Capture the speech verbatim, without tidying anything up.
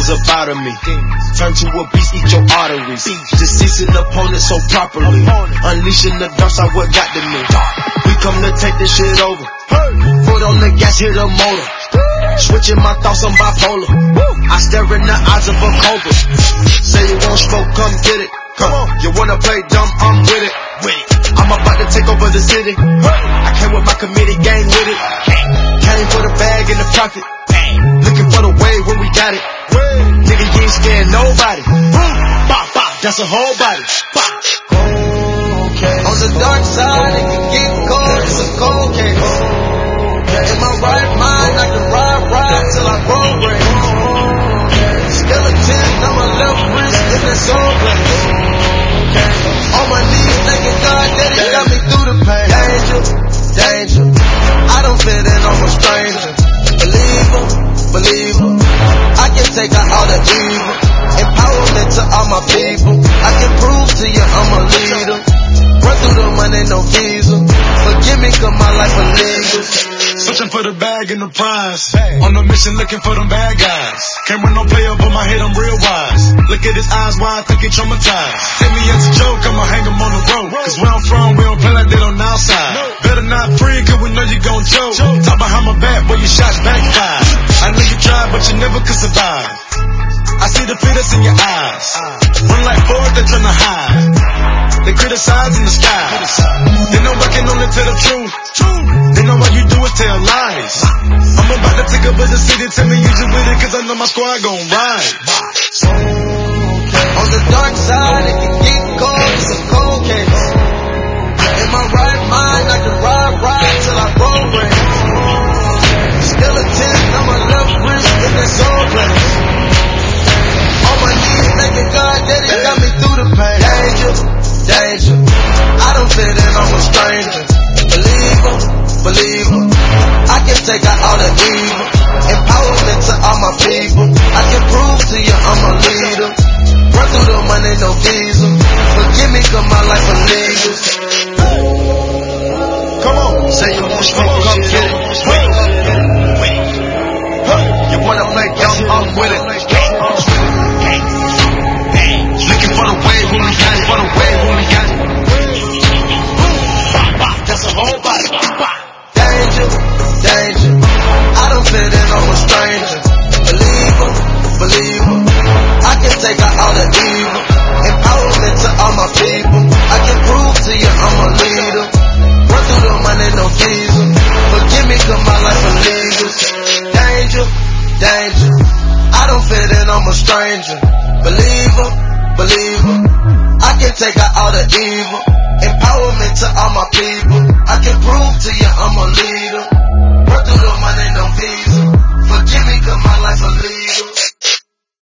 demons up out of me. Turn to a beast, eat your arteries. Deceasing opponents so properly. Unleashing the dark side, what got to me. We come to take this shit over. Foot on the gas, hit a motor. Switching my thoughts, I'm bipolar. I stare in the eyes of a cobra. Say you won't smoke, come get it. Come on, you wanna play dumb, I'm with it. I'm about to take over the city. I came with my committee gang with it. Came for the bag and the profit. Looking for the wave when we got it. Nigga, you ain't scared nobody. Bop, bop, that's a whole body. Bop. On the dark side, it can get cold. It's a cold case. In my right mind, I can ride, ride till I roll race. Skeleton on my left wrist, in that soul place. On my knees, thanking God that He got me through the pain. Danger, danger. I don't fit in, I'm a stranger. Believer, believer. I can take out all the evil. Empowerment to all my people. I can prove to you I'm a leader. Run through the money, no visa. Forgive me, cause my life illegal. Searching for the bag and the prize. On a mission looking for them bad guys. Can't run no play up on my head, I'm real wise. Look at his eyes, why I think he traumatized. Take me as a joke, I'ma hang him on the road. Cause where I'm from, we don't play like that on the outside. Better not free, cause we know you gon' choke. Talk behind my back, where your shots backfire. I know you tried, but you never could survive. I see the fear that's in your eyes. Run like boys, they tryna hide. They criticize in the sky. They know I can only tell the truth. They know all you do is tell lies. I'm about to take over the city, tell me you just with it, cause I know my squad gon' ride. On the dark side, it can get cold, it's a cold case. In my right mind, I can ride, ride till I roll race. Skeleton on my left wrist, in that soul place. On my knees, thanking God that He got me through the pain. Danger, danger. I don't fit in, I'm a stranger. Believer, believer. I can take out all the evil. Empowerment to all my people. I can prove to you I'm a leader. Run through the money, no visa. Forgive me, cause my life illegal. Come on, say you want smoke, come get it. Wait, wait. You wanna play dumb, I'm with it. Looking for the wave when we got it, for the wave when we got it. That's a whole body. Danger, danger. I don't fit in, I'm a stranger. Believer, believer. I can take out all the evil. Empowerment to all my people. I can prove to you I'm a leader. Run through the money, no visa. Forgive me, cause my life illegal. Danger, danger. I don't fit in, I'm a stranger. Believer, believer. I can take out all the evil. Empowerment to all my people.